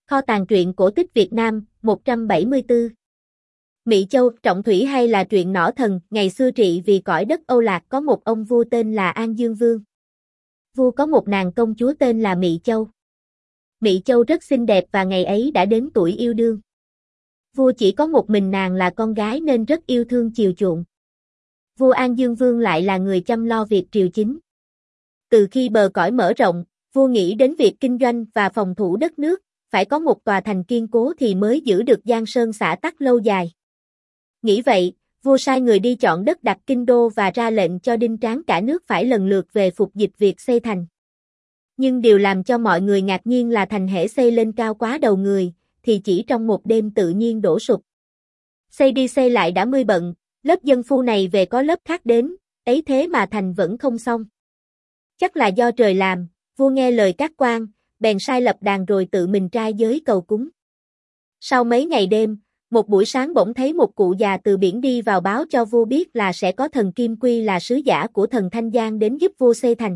Kho tàng truyện cổ tích Việt Nam, 174. Mị Châu, Trọng Thủy hay là truyện Nỏ Thần, ngày xưa trị vì cõi đất Âu Lạc có một ông vua tên là An Dương Vương. Vua có một nàng công chúa tên là Mị Châu. Mị Châu rất xinh đẹp và ngày ấy đã đến tuổi yêu đương. Vua chỉ có một mình nàng là con gái nên rất yêu thương chiều chuộng. Vua An Dương Vương lại là người chăm lo việc triều chính. Từ khi bờ cõi mở rộng, vua nghĩ đến việc kinh doanh và phòng thủ đất nước, phải có một tòa thành kiên cố thì mới giữ được Giang Sơn xã tắc lâu dài. Nghĩ vậy, vua sai người đi chọn đất đặt kinh đô và ra lệnh cho đinh tráng cả nước phải lần lượt về phục dịch việc xây thành. Nhưng điều làm cho mọi người ngạc nhiên là thành hễ xây lên cao quá đầu người, thì chỉ trong một đêm tự nhiên đổ sụp. Xây đi xây lại đã mươi bận, lớp dân phu này về có lớp khác đến, ấy thế mà thành vẫn không xong. Chắc là do trời làm, vua nghe lời các quan, bèn sai lập đàn rồi tự mình trai giới cầu cúng. Sau mấy ngày đêm, một buổi sáng bỗng thấy một cụ già từ biển đi vào báo cho vua biết là sẽ có thần Kim Quy là sứ giả của thần Thanh Giang đến giúp vua xây thành.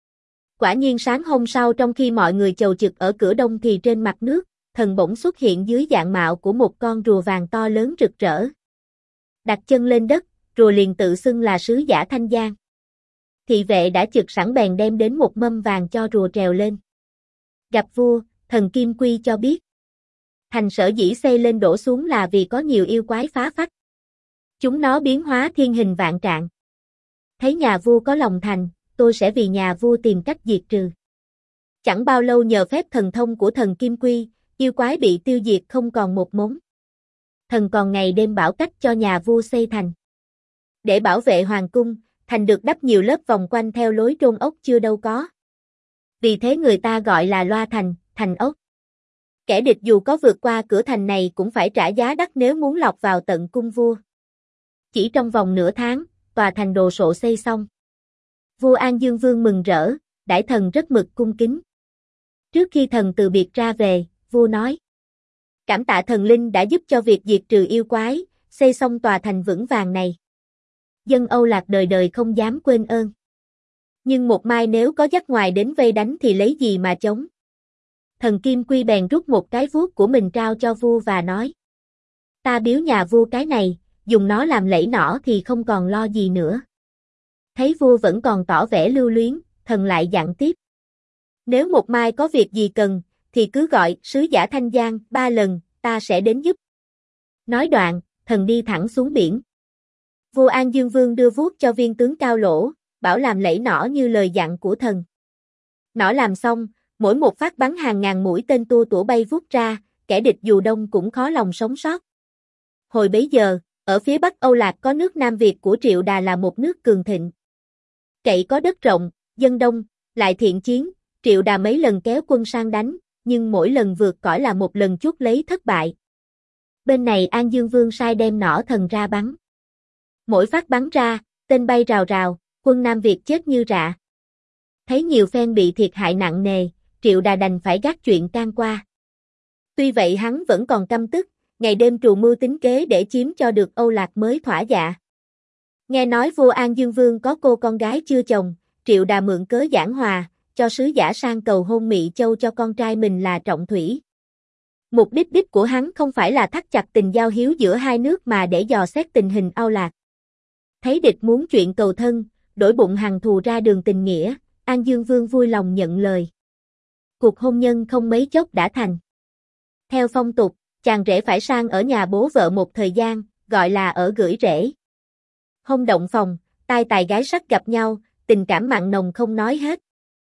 Quả nhiên sáng hôm sau trong khi mọi người chầu chực ở cửa đông thì trên mặt nước, thần bỗng xuất hiện dưới dạng mạo của một con rùa vàng to lớn rực rỡ. Đặt chân lên đất, rùa liền tự xưng là sứ giả Thanh Giang. Thị vệ đã trực sẵn bèn đem đến một mâm vàng cho rùa trèo lên. Gặp vua, thần Kim Quy cho biết. Thành sở dĩ xây lên đổ xuống là vì có nhiều yêu quái phá phách. Chúng nó biến hóa thiên hình vạn trạng. Thấy nhà vua có lòng thành, tôi sẽ vì nhà vua tìm cách diệt trừ. Chẳng bao lâu nhờ phép thần thông của thần Kim Quy, yêu quái bị tiêu diệt không còn một mống. Thần còn ngày đêm bảo cách cho nhà vua xây thành. Để bảo vệ hoàng cung, thành được đắp nhiều lớp vòng quanh theo lối trôn ốc chưa đâu có. Vì thế người ta gọi là loa thành, thành ốc. Kẻ địch dù có vượt qua cửa thành này cũng phải trả giá đắt nếu muốn lọt vào tận cung vua. Chỉ trong vòng nửa tháng, tòa thành đồ sộ xây xong. Vua An Dương Vương mừng rỡ, đãi thần rất mực cung kính. Trước khi thần từ biệt ra về, vua nói: cảm tạ thần linh đã giúp cho việc diệt trừ yêu quái, xây xong tòa thành vững vàng này. Dân Âu Lạc đời đời không dám quên ơn. Nhưng một mai nếu có dắt ngoài đến vây đánh thì lấy gì mà chống. Thần Kim Quy bèn rút một cái vuốt của mình trao cho vua và nói: ta biếu nhà vua cái này, dùng nó làm lẫy nỏ thì không còn lo gì nữa. Thấy vua vẫn còn tỏ vẻ lưu luyến, thần lại dặn tiếp: nếu một mai có việc gì cần, thì cứ gọi sứ giả Thanh Giang 3 lần, ta sẽ đến giúp. Nói đoạn, thần đi thẳng xuống biển. Vua An Dương Vương đưa vuốt cho viên tướng Cao Lỗ, bảo làm lẫy nỏ như lời dặn của thần. Nỏ làm xong, mỗi một phát bắn hàng ngàn mũi tên tua tủa bay vút ra, kẻ địch dù đông cũng khó lòng sống sót. Hồi bấy giờ, ở phía bắc Âu Lạc có nước Nam Việt của Triệu Đà là một nước cường thịnh. Cậy có đất rộng, dân đông, lại thiện chiến, Triệu Đà mấy lần kéo quân sang đánh, nhưng mỗi lần vượt cõi là một lần chuốc lấy thất bại. Bên này An Dương Vương sai đem nỏ thần ra bắn. Mỗi phát bắn ra, tên bay rào rào, quân Nam Việt chết như rạ. Thấy nhiều phen bị thiệt hại nặng nề, Triệu Đà đành phải gác chuyện can qua. Tuy vậy hắn vẫn còn căm tức, ngày đêm trù mưu tính kế để chiếm cho được Âu Lạc mới thỏa dạ. Nghe nói vua An Dương Vương có cô con gái chưa chồng, Triệu Đà mượn cớ giảng hòa, cho sứ giả sang cầu hôn Mị Châu cho con trai mình là Trọng Thủy. Mục đích của hắn không phải là thắt chặt tình giao hiếu giữa hai nước mà để dò xét tình hình Âu Lạc. Thấy địch muốn chuyện cầu thân, đổi bụng hằn thù ra đường tình nghĩa, An Dương Vương vui lòng nhận lời. Cuộc hôn nhân không mấy chốc đã thành. Theo phong tục, chàng rể phải sang ở nhà bố vợ một thời gian, gọi là ở gửi rể. Hôn động phòng, tai tài gái sắc gặp nhau, tình cảm mặn nồng không nói hết.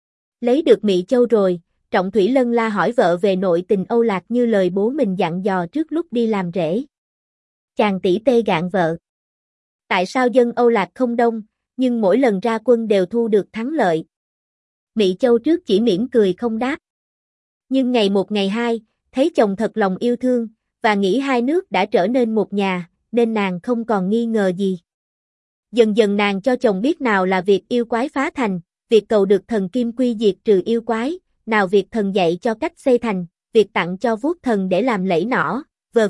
Lấy được Mị Châu rồi, Trọng Thủy lân la hỏi vợ về nội tình Âu Lạc như lời bố mình dặn dò trước lúc đi làm rể. Chàng tỉ tê gạn vợ. Tại sao dân Âu Lạc không đông, nhưng mỗi lần ra quân đều thu được thắng lợi? Mị Châu trước chỉ mỉm cười không đáp. Nhưng ngày một ngày hai, thấy chồng thật lòng yêu thương, và nghĩ hai nước đã trở nên một nhà, nên nàng không còn nghi ngờ gì. Dần dần nàng cho chồng biết nào là việc yêu quái phá thành, việc cầu được thần Kim Quy diệt trừ yêu quái, nào việc thần dạy cho cách xây thành, việc tặng cho vuốt thần để làm lẫy nỏ, v.v.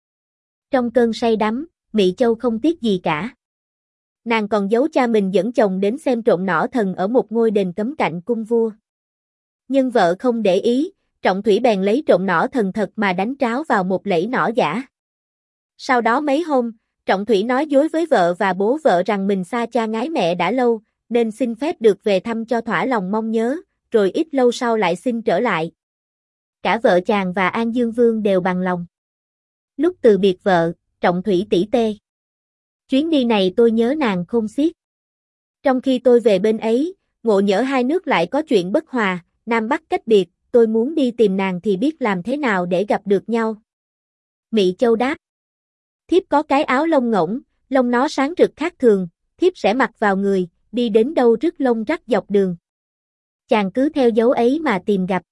Trong cơn say đắm, Mị Châu không tiếc gì cả. Nàng còn giấu cha mình dẫn chồng đến xem trộm nỏ thần ở một ngôi đền cấm cạnh cung vua. Nhưng vợ không để ý, Trọng Thủy bèn lấy trộm nỏ thần thật mà đánh tráo vào một lẫy nỏ giả. Sau đó mấy hôm, Trọng Thủy nói dối với vợ và bố vợ rằng mình xa cha ngái mẹ đã lâu, nên xin phép được về thăm cho thỏa lòng mong nhớ, rồi ít lâu sau lại xin trở lại. Cả vợ chàng và An Dương Vương đều bằng lòng. Lúc từ biệt vợ, Trọng Thủy tỉ tê. Chuyến đi này tôi nhớ nàng khôn xiết. Trong khi tôi về bên ấy, ngộ nhỡ hai nước lại có chuyện bất hòa, Nam Bắc cách biệt, tôi muốn đi tìm nàng thì biết làm thế nào để gặp được nhau. Mị Châu đáp. Thiếp có cái áo lông ngỗng, lông nó sáng rực khác thường, thiếp sẽ mặc vào người, đi đến đâu rứt lông rắc dọc đường. Chàng cứ theo dấu ấy mà tìm gặp.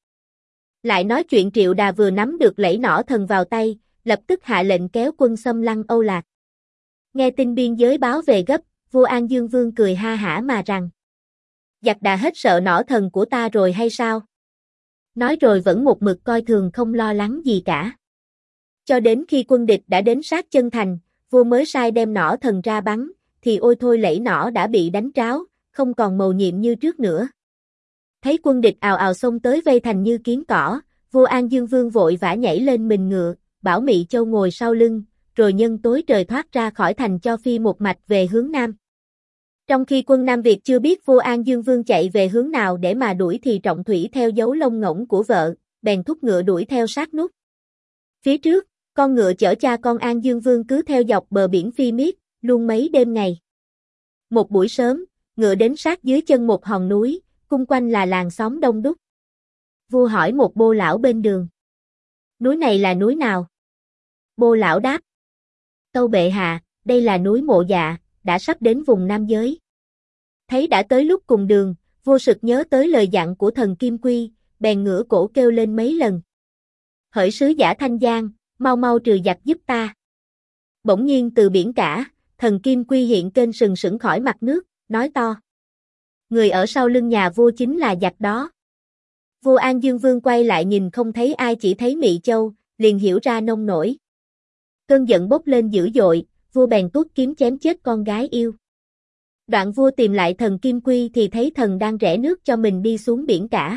Lại nói chuyện Triệu Đà vừa nắm được lẫy nỏ thần vào tay, lập tức hạ lệnh kéo quân xâm lăng Âu Lạc. Nghe tin biên giới báo về gấp, vua An Dương Vương cười ha hả mà rằng: giặc đã hết sợ nỏ thần của ta rồi hay sao? Nói rồi vẫn một mực coi thường không lo lắng gì cả. Cho đến khi quân địch đã đến sát chân thành, vua mới sai đem nỏ thần ra bắn, thì ôi thôi lẫy nỏ đã bị đánh tráo, không còn mầu nhiệm như trước nữa. Thấy quân địch ào ào xông tới vây thành như kiến cỏ, vua An Dương Vương vội vã nhảy lên mình ngựa, bảo Mị Châu ngồi sau lưng, rồi nhân tối trời thoát ra khỏi thành cho phi một mạch về hướng Nam. Trong khi quân Nam Việt chưa biết vua An Dương Vương chạy về hướng nào để mà đuổi thì Trọng Thủy theo dấu lông ngỗng của vợ, bèn thúc ngựa đuổi theo sát nút. Phía trước, con ngựa chở cha con An Dương Vương cứ theo dọc bờ biển phi miết, luôn mấy đêm ngày. Một buổi sớm, ngựa đến sát dưới chân một hòn núi, xung quanh là làng xóm đông đúc. Vua hỏi một bô lão bên đường: núi này là núi nào? Bô lão đáp: tâu bệ hạ, đây là núi Mộ Dạ, đã sắp đến vùng Nam giới. Thấy đã tới lúc cùng đường, vua sực nhớ tới lời dặn của thần Kim Quy, bèn ngửa cổ kêu lên mấy lần: hỡi sứ giả Thanh Giang, mau mau trừ giặc giúp ta. Bỗng nhiên từ biển cả, thần Kim Quy hiện kênh sừng sững khỏi mặt nước, nói to: người ở sau lưng nhà vua chính là giặc đó. Vua An Dương Vương quay lại nhìn không thấy ai, chỉ thấy Mị Châu, liền hiểu ra nông nổi. Cơn giận bốc lên dữ dội, vua bèn tuốt kiếm chém chết con gái yêu. Đoạn vua tìm lại thần Kim Quy thì thấy thần đang rẽ nước cho mình đi xuống biển cả.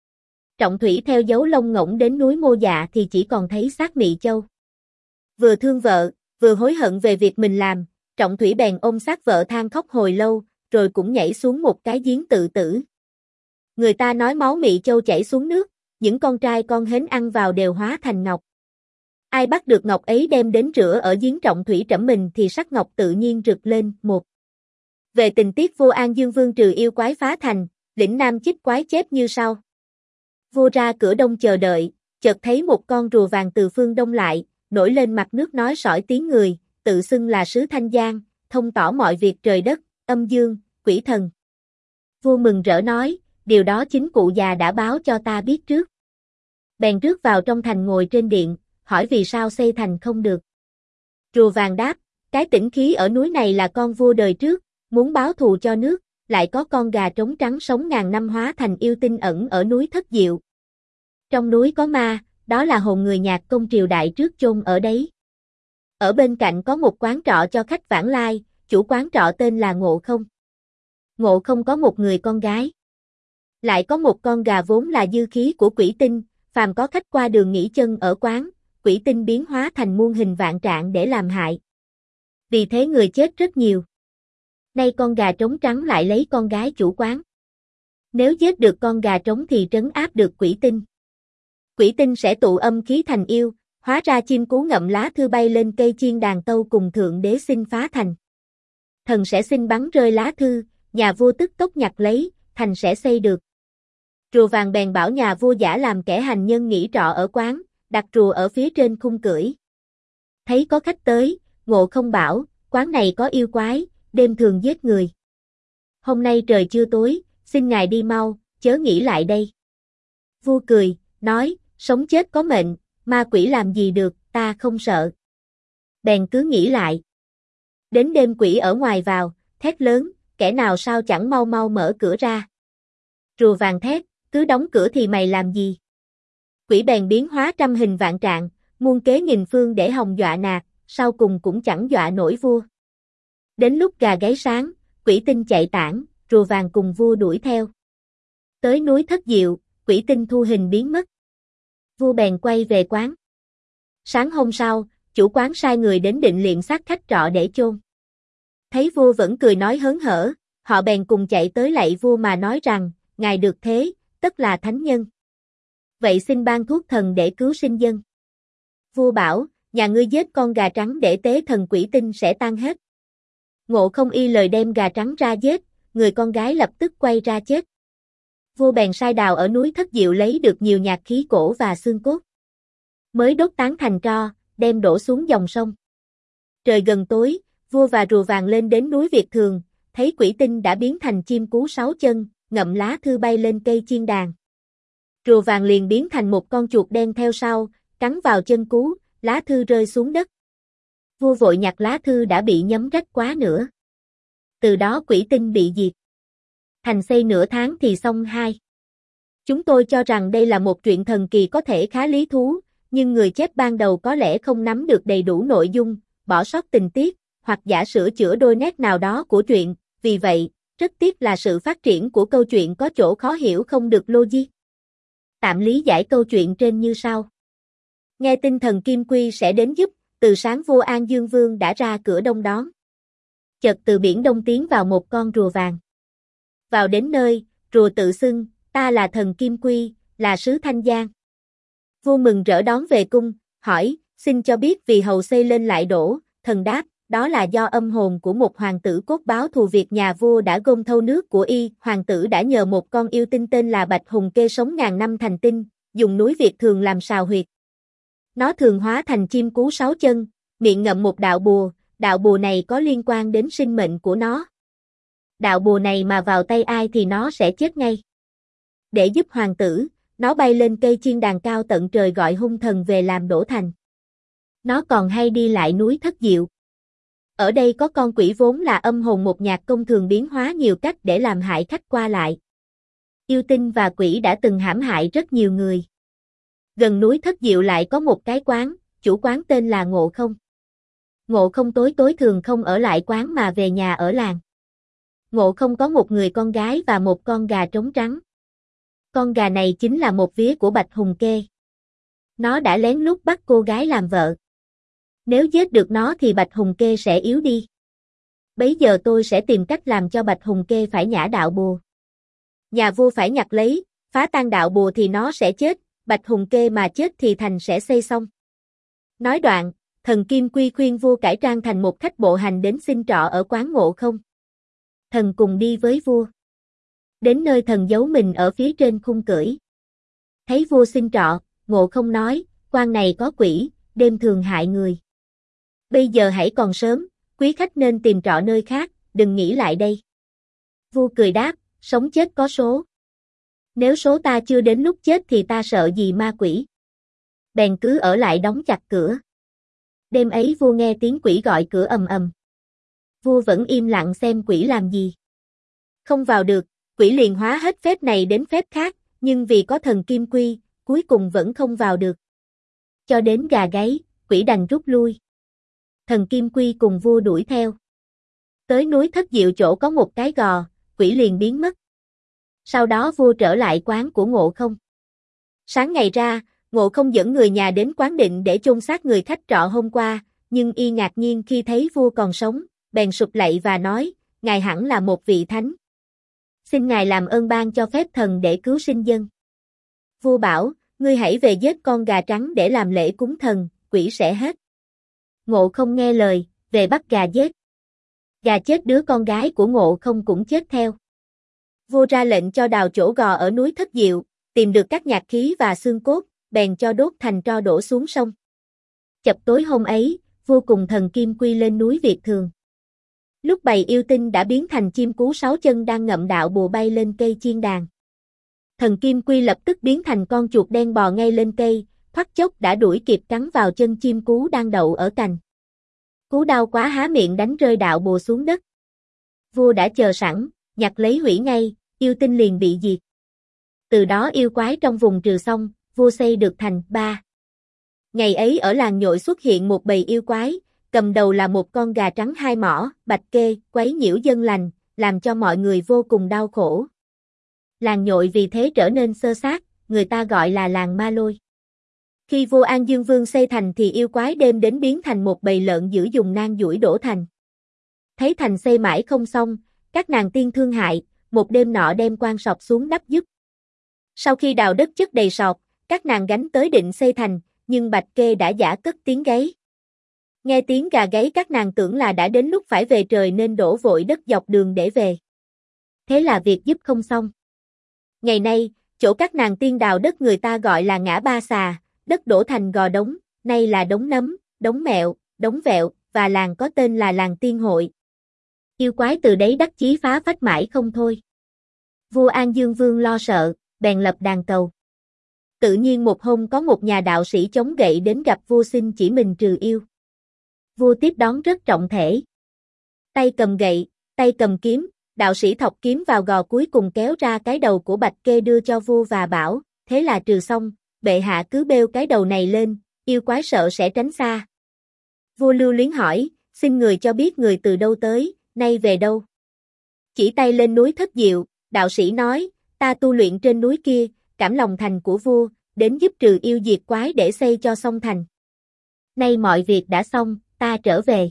Trọng Thủy theo dấu lông ngỗng đến núi Mộ Dạ thì chỉ còn thấy xác Mị Châu. Vừa thương vợ, vừa hối hận về việc mình làm, Trọng Thủy bèn ôm xác vợ than khóc hồi lâu, rồi cũng nhảy xuống một cái giếng tự tử. Người ta nói máu Mị Châu chảy xuống nước, những con trai con hến ăn vào đều hóa thành ngọc. Ai bắt được ngọc ấy đem đến rửa ở giếng Trọng Thủy trẫm mình thì sắc ngọc tự nhiên rực lên. Một. Về tình tiết vua An Dương Vương trừ yêu quái phá thành, lĩnh Nam chích quái chép như sau. Vua ra cửa đông chờ đợi, chợt thấy một con rùa vàng từ phương đông lại, nổi lên mặt nước nói sỏi tiếng người, tự xưng là sứ Thanh Giang, thông tỏ mọi việc trời đất, âm dương, quỷ thần. Vua mừng rỡ nói, điều đó chính cụ già đã báo cho ta biết trước. Bèn rước vào trong thành ngồi trên điện, hỏi vì sao xây thành không được. Rùa vàng đáp, cái tĩnh khí ở núi này là con vua đời trước, muốn báo thù cho nước, lại có con gà trống trắng sống ngàn năm hóa thành yêu tinh ẩn ở núi Thất Diệu. Trong núi có ma, đó là hồn người nhạc công triều đại trước chôn ở đấy. Ở bên cạnh có một quán trọ cho khách vãng lai, chủ quán trọ tên là Ngộ Không. Ngộ Không có một người con gái. Lại có một con gà vốn là dư khí của quỷ tinh, phàm có khách qua đường nghỉ chân ở quán, quỷ tinh biến hóa thành muôn hình vạn trạng để làm hại. Vì thế người chết rất nhiều. Nay con gà trống trắng lại lấy con gái chủ quán. Nếu giết được con gà trống thì trấn áp được quỷ tinh. Quỷ tinh sẽ tụ âm khí thành yêu, hóa ra chim cú ngậm lá thư bay lên cây chiên đàn tâu cùng thượng đế xin phá thành. Thần sẽ xin bắn rơi lá thư, nhà vua tức tốc nhặt lấy, thành sẽ xây được. Rùa vàng bèn bảo nhà vua giả làm kẻ hành nhân nghỉ trọ ở quán, đặt rùa ở phía trên khung cưỡi. Thấy có khách tới, Ngộ Không bảo, quán này có yêu quái, đêm thường giết người. Hôm nay trời chưa tối, xin ngài đi mau, chớ nghĩ lại đây. Vua cười, nói, sống chết có mệnh, ma quỷ làm gì được, ta không sợ. Bèn cứ nghĩ lại. Đến đêm quỷ ở ngoài vào, thét lớn, kẻ nào sao chẳng mau mau mở cửa ra. Rùa vàng thét, cứ đóng cửa thì mày làm gì? Quỷ bèn biến hóa trăm hình vạn trạng, muôn kế nghìn phương để hòng dọa nạt, sau cùng cũng chẳng dọa nổi vua. Đến lúc gà gáy sáng, quỷ tinh chạy tản, rùa vàng cùng vua đuổi theo. Tới núi Thất Diệu, quỷ tinh thu hình biến mất. Vua bèn quay về quán. Sáng hôm sau, chủ quán sai người đến định liệm xác khách trọ để chôn. Thấy vua vẫn cười nói hớn hở, họ bèn cùng chạy tới lạy vua mà nói rằng, ngài được thế, tất là thánh nhân. Vậy xin ban thuốc thần để cứu sinh dân. Vua bảo, nhà ngươi giết con gà trắng để tế thần quỷ tinh sẽ tan hết. Ngộ Không y lời đem gà trắng ra giết, người con gái lập tức quay ra chết. Vua bèn sai đào ở núi Thất Diệu lấy được nhiều nhạc khí cổ và xương cốt. Mới đốt tán thành tro, đem đổ xuống dòng sông. Trời gần tối, vua và rùa vàng lên đến núi Việt Thường, thấy quỷ tinh đã biến thành chim cú 6 chân, ngậm lá thư bay lên cây chiên đàn. Rùa vàng liền biến thành một con chuột đen theo sau, cắn vào chân cú, lá thư rơi xuống đất. Vua vội nhặt lá thư đã bị nhấm rách quá nữa. Từ đó quỷ tinh bị diệt. Thành xây nửa tháng thì xong 2. Chúng tôi cho rằng đây là một truyện thần kỳ có thể khá lý thú, nhưng người chép ban đầu có lẽ không nắm được đầy đủ nội dung, bỏ sót tình tiết, hoặc giả sửa chữa đôi nét nào đó của truyện, vì vậy, rất tiếc là sự phát triển của câu chuyện có chỗ khó hiểu không được logic. Tạm lý giải câu chuyện trên như sau. Nghe tin thần Kim Quy sẽ đến giúp, từ sáng vua An Dương Vương đã ra cửa đông đón. Chợt từ biển đông tiến vào một con rùa vàng. Vào đến nơi, rùa tự xưng, ta là thần Kim Quy, là sứ Thanh Giang. Vua mừng rỡ đón về cung, hỏi, xin cho biết vì hầu xây lên lại đổ, thần đáp, đó là do âm hồn của một hoàng tử cốt báo thù việc nhà vua đã gom thâu nước của y, hoàng tử đã nhờ một con yêu tinh tên là Bạch Hùng Kê sống ngàn năm thành tinh, dùng núi Việt Thường làm sào huyệt. Nó thường hóa thành chim cú 6 chân, miệng ngậm một đạo bùa này có liên quan đến sinh mệnh của nó. Đạo bùa này mà vào tay ai thì nó sẽ chết ngay. Để giúp hoàng tử, nó bay lên cây chiên đàn cao tận trời gọi hung thần về làm đổ thành. Nó còn hay đi lại núi Thất Diệu. Ở đây có con quỷ vốn là âm hồn một nhạc công thường biến hóa nhiều cách để làm hại khách qua lại. Yêu tinh và quỷ đã từng hãm hại rất nhiều người. Gần núi Thất Diệu lại có một cái quán, chủ quán tên là Ngộ Không. Ngộ Không tối thường không ở lại quán mà về nhà ở làng. Ngộ Không có một người con gái và một con gà trống trắng. Con gà này chính là một vía của Bạch Hùng Kê. Nó đã lén lút bắt cô gái làm vợ. Nếu giết được nó thì Bạch Hùng Kê sẽ yếu đi. Bấy giờ tôi sẽ tìm cách làm cho Bạch Hùng Kê phải nhả đạo bùa. Nhà vua phải nhặt lấy, phá tan đạo bùa thì nó sẽ chết, Bạch Hùng Kê mà chết thì thành sẽ xây xong. Nói đoạn, thần Kim Quy khuyên vua cải trang thành một khách bộ hành đến xin trọ ở quán Ngộ Không. Thần cùng đi với vua. Đến nơi thần giấu mình ở phía trên khung cưỡi. Thấy vua xin trọ, Ngộ Không nói, quan này có quỷ, đêm thường hại người. Bây giờ hãy còn sớm, quý khách nên tìm trọ nơi khác, đừng nghĩ lại đây. Vua cười đáp, sống chết có số. Nếu số ta chưa đến lúc chết thì ta sợ gì ma quỷ. Bèn cứ ở lại đóng chặt cửa. Đêm ấy vua nghe tiếng quỷ gọi cửa ầm ầm. Vua vẫn im lặng xem quỷ làm gì. Không vào được, quỷ liền hóa hết phép này đến phép khác, nhưng vì có thần Kim Quy, cuối cùng vẫn không vào được. Cho đến gà gáy, quỷ đành rút lui. Thần Kim Quy cùng vua đuổi theo. Tới núi Thất Diệu chỗ có một cái gò, quỷ liền biến mất. Sau đó vua trở lại quán của Ngộ Không. Sáng ngày ra, Ngộ Không dẫn người nhà đến quán định để chôn xác người khách trọ hôm qua, nhưng y ngạc nhiên khi thấy vua còn sống, bèn sụp lạy và nói, ngài hẳn là một vị thánh. Xin ngài làm ơn ban cho phép thần để cứu sinh dân. Vua bảo, ngươi hãy về giết con gà trắng để làm lễ cúng thần, quỷ sẽ hết. Ngộ Không nghe lời, về bắt gà giết. Gà chết đứa con gái của Ngộ Không cũng chết theo. Vua ra lệnh cho đào chỗ gò ở núi Thất Diệu, tìm được các nhạc khí và xương cốt, bèn cho đốt thành tro đổ xuống sông. Chập tối hôm ấy, vua cùng thần Kim Quy lên núi Việt Thường. Lúc bầy yêu tinh đã biến thành chim cú 6 chân đang ngậm đạo bùa bay lên cây chiên đàn. Thần Kim Quy lập tức biến thành con chuột đen bò ngay lên cây, thoát chốc đã đuổi kịp cắn vào chân chim cú đang đậu ở cành. Cú đau quá há miệng đánh rơi đạo bùa xuống đất. Vua đã chờ sẵn, nhặt lấy hủy ngay, yêu tinh liền bị diệt. Từ đó yêu quái trong vùng trừ xong, vua xây được thành 3. Ngày ấy ở làng Nhội xuất hiện một bầy yêu quái, cầm đầu là một con gà trắng 2 mỏ, Bạch Kê, quấy nhiễu dân lành, làm cho mọi người vô cùng đau khổ. Làng Nhội vì thế trở nên xơ xác, người ta gọi là làng Ma Lôi. Khi vua An Dương Vương xây thành thì yêu quái đêm đến biến thành một bầy lợn dữ dùng nang dũi đổ thành. Thấy thành xây mãi không xong, các nàng tiên thương hại, một đêm nọ đem quan sọt xuống đắp giúp. Sau khi đào đất chất đầy sọt, các nàng gánh tới định xây thành, nhưng Bạch Kê đã giả cất tiếng gáy. Nghe tiếng gà gáy các nàng tưởng là đã đến lúc phải về trời nên đổ vội đất dọc đường để về. Thế là việc giúp không xong. Ngày nay, chỗ các nàng tiên đào đất người ta gọi là ngã ba xà, đất đổ thành gò đống, nay là đống nấm, đống mẹo, đống vẹo, và làng có tên là làng tiên hội. Yêu quái từ đấy đắc chí phá phách mãi không thôi. Vua An Dương Vương lo sợ, bèn lập đàn cầu. Tự nhiên một hôm có một nhà đạo sĩ chống gậy đến gặp vua xin chỉ mình trừ yêu. Vua tiếp đón rất trọng thể. Tay cầm gậy, tay cầm kiếm, đạo sĩ thọc kiếm vào gò cuối cùng kéo ra cái đầu của Bạch Kê đưa cho vua và bảo, thế là trừ xong, bệ hạ cứ bêu cái đầu này lên, yêu quái sợ sẽ tránh xa. Vua lưu luyến hỏi, xin người cho biết người từ đâu tới, nay về đâu. Chỉ tay lên núi Thất Diệu, đạo sĩ nói, ta tu luyện trên núi kia, cảm lòng thành của vua, đến giúp trừ yêu diệt quái để xây cho xong thành. Nay mọi việc đã xong, ta trở về.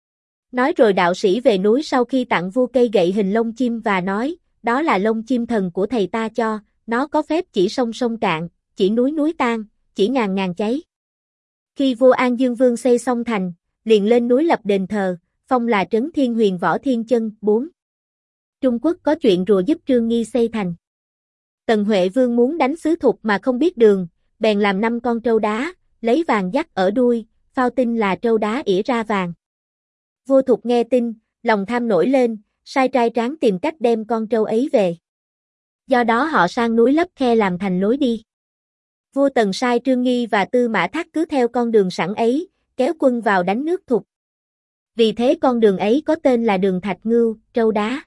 Nói rồi đạo sĩ về núi sau khi tặng vua cây gậy hình lông chim và nói, đó là lông chim thần của thầy ta cho, nó có phép chỉ sông sông cạn, chỉ núi núi tan, chỉ ngàn ngàn cháy. Khi vua An Dương Vương xây xong thành, liền lên núi lập đền thờ, phong là Trấn Thiên Huyền Võ Thiên Chân. 4. Trung Quốc có chuyện rùa giúp Trương Nghi xây thành. Tần Huệ Vương muốn đánh sứ Thục mà không biết đường, bèn làm 5 con trâu đá, lấy vàng dắt ở đuôi, phao tin là trâu đá ỉa ra vàng. Vua Thục nghe tin, lòng tham nổi lên, sai trai tráng tìm cách đem con trâu ấy về. Do đó họ sang núi lấp khe làm thành lối đi. Vua Tần sai Trương Nghi và Tư Mã Thác cứ theo con đường sẵn ấy, kéo quân vào đánh nước Thục. Vì thế con đường ấy có tên là đường Thạch Ngưu, trâu đá.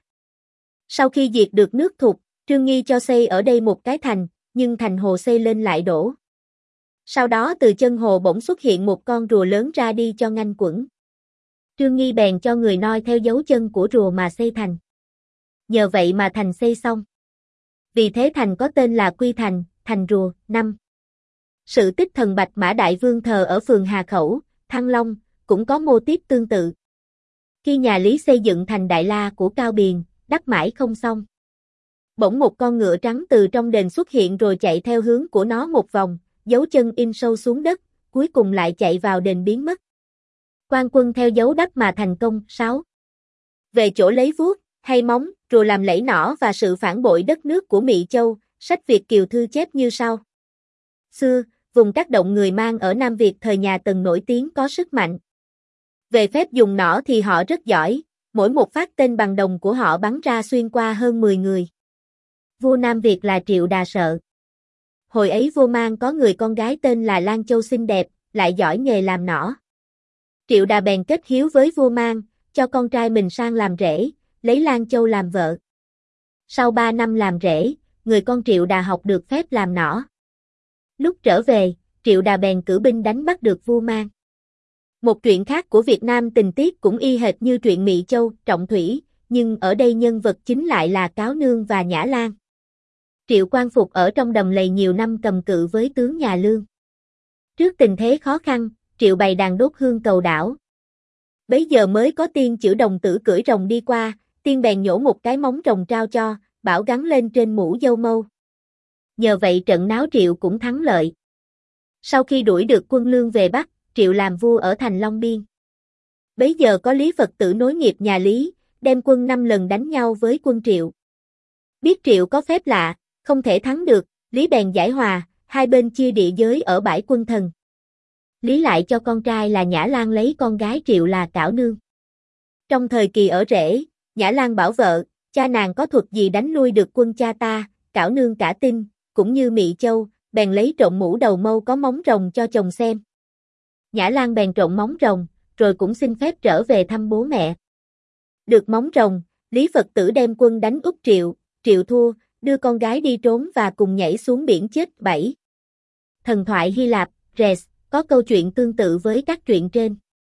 Sau khi diệt được nước Thục, Trương Nghi cho xây ở đây một cái thành, nhưng thành hồ xây lên lại đổ. Sau đó từ chân hồ bỗng xuất hiện một con rùa lớn ra đi cho nganh quẩn. Trương Nghi bèn cho người noi theo dấu chân của rùa mà xây thành. Nhờ vậy mà thành xây xong. Vì thế thành có tên là Quy Thành, thành rùa. 5. Sự tích thần Bạch Mã Đại Vương thờ ở phường Hà Khẩu, Thăng Long, cũng có mô típ tương tự. Khi nhà Lý xây dựng thành Đại La của Cao Biền, đắp mãi không xong. Bỗng một con ngựa trắng từ trong đền xuất hiện rồi chạy theo hướng của nó một vòng, dấu chân in sâu xuống đất, cuối cùng lại chạy vào đền biến mất. Quan quân theo dấu đắp mà thành công. 6. Về chỗ lấy vuốt, hay móng, rùa làm lẫy nỏ và sự phản bội đất nước của Mị Châu, sách Việt Kiều Thư chép như sau. Xưa, vùng các động người Mang ở Nam Việt thời nhà Tần nổi tiếng có sức mạnh. Về phép dùng nỏ thì họ rất giỏi, mỗi một phát tên bằng đồng của họ bắn ra xuyên qua hơn 10 người. Vua Nam Việt là Triệu Đà sợ. Hồi ấy vua Mang có người con gái tên là Lan Châu xinh đẹp, lại giỏi nghề làm nỏ. Triệu Đà bèn kết hiếu với vua Mang, cho con trai mình sang làm rể, lấy Lan Châu làm vợ. Sau 3 năm làm rể, người con Triệu Đà học được phép làm nỏ. Lúc trở về, Triệu Đà bèn cử binh đánh bắt được vua Mang. Một truyện khác của Việt Nam tình tiết cũng y hệt như truyện Mị Châu, Trọng Thủy, nhưng ở đây nhân vật chính lại là Cáo Nương và Nhã Lan. Triệu quan phục ở trong đầm lầy nhiều năm cầm cự với tướng nhà Lương. Trước tình thế khó khăn, Triệu bày đàn đốt hương cầu đảo. Bấy giờ mới có tiên chữ đồng tử cưỡi rồng đi qua, tiên bèn nhổ một cái móng rồng trao cho, bảo gắn lên trên mũ dâu mâu. Nhờ vậy trận náo Triệu cũng thắng lợi. Sau khi đuổi được quân Lương về Bắc, Triệu làm vua ở thành Long Biên. Bấy giờ có Lý Phật tử nối nghiệp nhà Lý, đem quân 5 lần đánh nhau với quân Triệu. Biết Triệu có phép lạ, không thể thắng được, Lý bèn giải hòa, hai bên chia địa giới ở bãi Quân Thần. Lý lại cho con trai là Nhã Lan lấy con gái Triệu là Cảo Nương. Trong thời kỳ ở rể, Nhã Lan bảo vợ, cha nàng có thuật gì đánh lui được quân cha ta, Cảo Nương cả tin, cũng như Mị Châu, bèn lấy trộn mũ đầu mâu có móng rồng cho chồng xem. Nhã Lan bèn trộn móng rồng, rồi cũng xin phép trở về thăm bố mẹ. Được móng rồng, Lý Phật tử đem quân đánh úp Triệu, Triệu thua, đưa con gái đi trốn và cùng nhảy xuống biển chết. 7. Thần thoại Hy Lạp, Rhes, có câu chuyện tương tự với các truyện trên.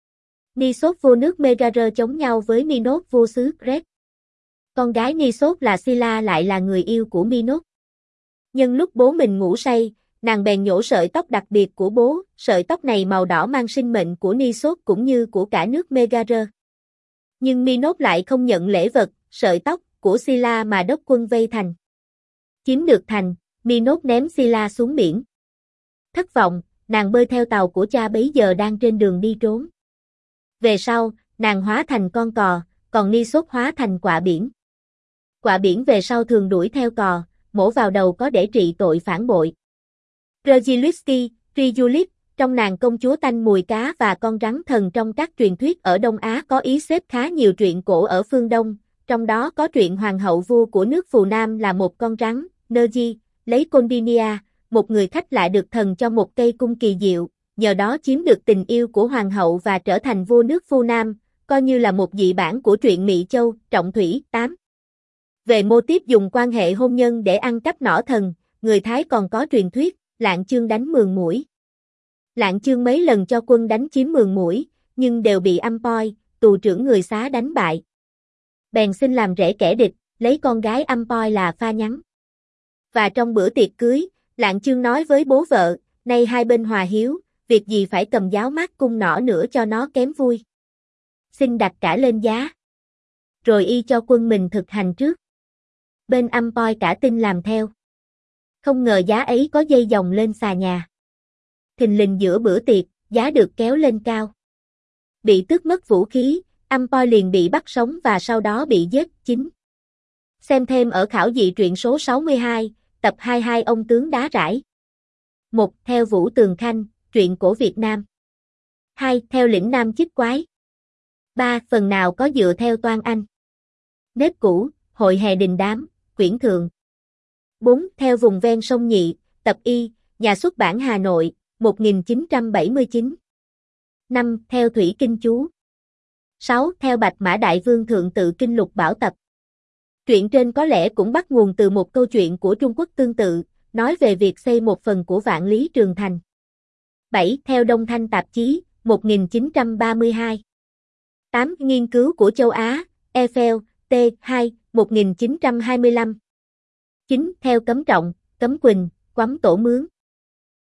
Nisốt vua nước Megarer chống nhau với Minos vua xứ Crete. Con gái Nisốt là Scylla lại là người yêu của Minos. Nhân lúc bố mình ngủ say, nàng bèn nhổ sợi tóc đặc biệt của bố, sợi tóc này màu đỏ mang sinh mệnh của Nisốt cũng như của cả nước Megarer. Nhưng Minos lại không nhận lễ vật, sợi tóc của Scylla mà đốc quân vây thành. Chiếm được thành, Minos ném Scylla xuống biển. Thất vọng, nàng bơi theo tàu của cha bấy giờ đang trên đường đi trốn. Về sau, nàng hóa thành con cò, còn Nisốt hóa thành quạ biển. Quạ biển về sau thường đuổi theo cò, mổ vào đầu có để trị tội phản bội. Przylitsky, Triulit, trong nàng công chúa tanh mùi cá và con rắn thần trong các truyền thuyết ở Đông Á có ý xếp khá nhiều truyện cổ ở phương Đông, trong đó có truyện hoàng hậu vua của nước Phù Nam là một con rắn, Nergi, lấy Condinia, một người khách lạ được thần cho một cây cung kỳ diệu, nhờ đó chiếm được tình yêu của hoàng hậu và trở thành vua nước Phù Nam, coi như là một dị bản của truyện Mỹ Châu, Trọng Thủy, 8. Về mô típ dùng quan hệ hôn nhân để ăn cắp nỏ thần, người Thái còn có truyền thuyết, Lạng Chương đánh Mường Mũi. Lạng Chương mấy lần cho quân đánh chiếm Mường Mũi, nhưng đều bị Ampoi, tù trưởng người Xá đánh bại. Bèn xin làm rể kẻ địch, lấy con gái Ampoi là Pha Nhắn. Và trong bữa tiệc cưới, Lạng Chương nói với bố vợ, nay hai bên hòa hiếu, việc gì phải cầm giáo mát cung nỏ nữa cho nó kém vui. Xin đặt cả lên giá. Rồi y cho quân mình thực hành trước. Bên Ampoi cả tin làm theo. Không ngờ giá ấy có dây dòng lên xà nhà. Thình lình giữa bữa tiệc, giá được kéo lên cao. Bị tước mất vũ khí, Ampoi liền bị bắt sống và sau đó bị giết. 9. Xem thêm ở khảo dị truyện số 62, tập 22 ông tướng đá rải. 1. Theo Vũ Tường Khanh, truyện cổ Việt Nam. 2. Theo Lĩnh Nam Chích Quái. 3. Phần nào có dựa theo Toan Anh. Nếp cũ, Hội hè đình đám, quyển thượng. 4. Theo vùng ven sông Nhị, tập Y, nhà xuất bản Hà Nội, 1979. 5. Theo Thủy Kinh Chú. 6. Theo Bạch Mã Đại Vương Thượng Tự Kinh Lục Bảo Tập. Truyện trên có lẽ cũng bắt nguồn từ một câu chuyện của Trung Quốc tương tự, nói về việc xây một phần của Vạn Lý Trường Thành. 7. Theo Đông Thanh Tạp Chí, 1932. 8. Nghiên cứu của châu Á, Eiffel, T2, 1925. 9. Theo Cấm Trọng, Cấm Quỳnh, Quắm Tổ Mướn.